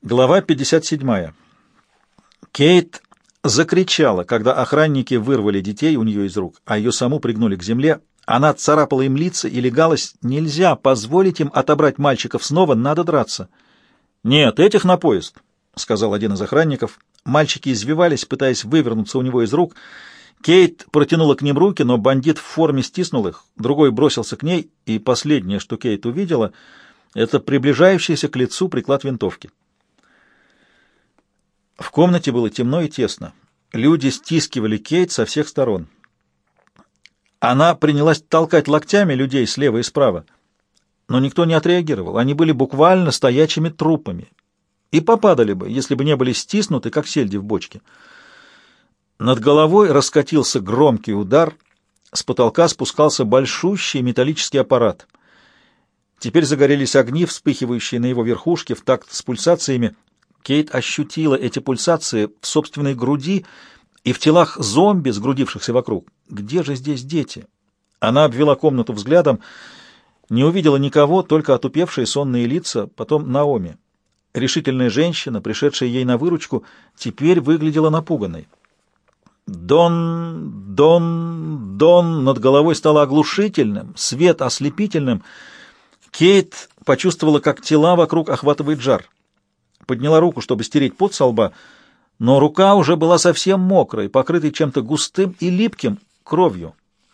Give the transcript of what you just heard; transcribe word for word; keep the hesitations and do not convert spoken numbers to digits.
Глава пятьдесят семь. Кейт закричала, когда охранники вырвали детей у нее из рук, а ее саму пригнули к земле. Она царапала им лица и легалась. Нельзя позволить им отобрать мальчиков снова, надо драться. «Нет, этих на поезд», — сказал один из охранников. Мальчики извивались, пытаясь вывернуться у него из рук. Кейт протянула к ним руки, но бандит в форме стиснул их. Другой бросился к ней, и последнее, что Кейт увидела, — это приближающийся к лицу приклад винтовки. В комнате было темно и тесно. Люди стискивали Кейт со всех сторон. Она принялась толкать локтями людей слева и справа, но никто не отреагировал. Они были буквально стоячими трупами и попадали бы, если бы не были стиснуты, как сельди в бочке. Над головой раскатился громкий удар, с потолка спускался большущий металлический аппарат. Теперь загорелись огни, вспыхивающие на его верхушке в такт с пульсациями. Кейт ощутила эти пульсации в собственной груди и в телах зомби, сгрудившихся вокруг. Где же здесь дети? Она обвела комнату взглядом, не увидела никого, только отупевшие сонные лица, потом Наоми. Решительная женщина, пришедшая ей на выручку, теперь выглядела напуганной. Дон, дон, дон над головой стало оглушительным, свет ослепительным. Кейт почувствовала, как тела вокруг охватывает жар. Подняла руку, чтобы стереть пот со лба, но рука уже была совсем мокрой, покрытой чем-то густым и липким, кровью.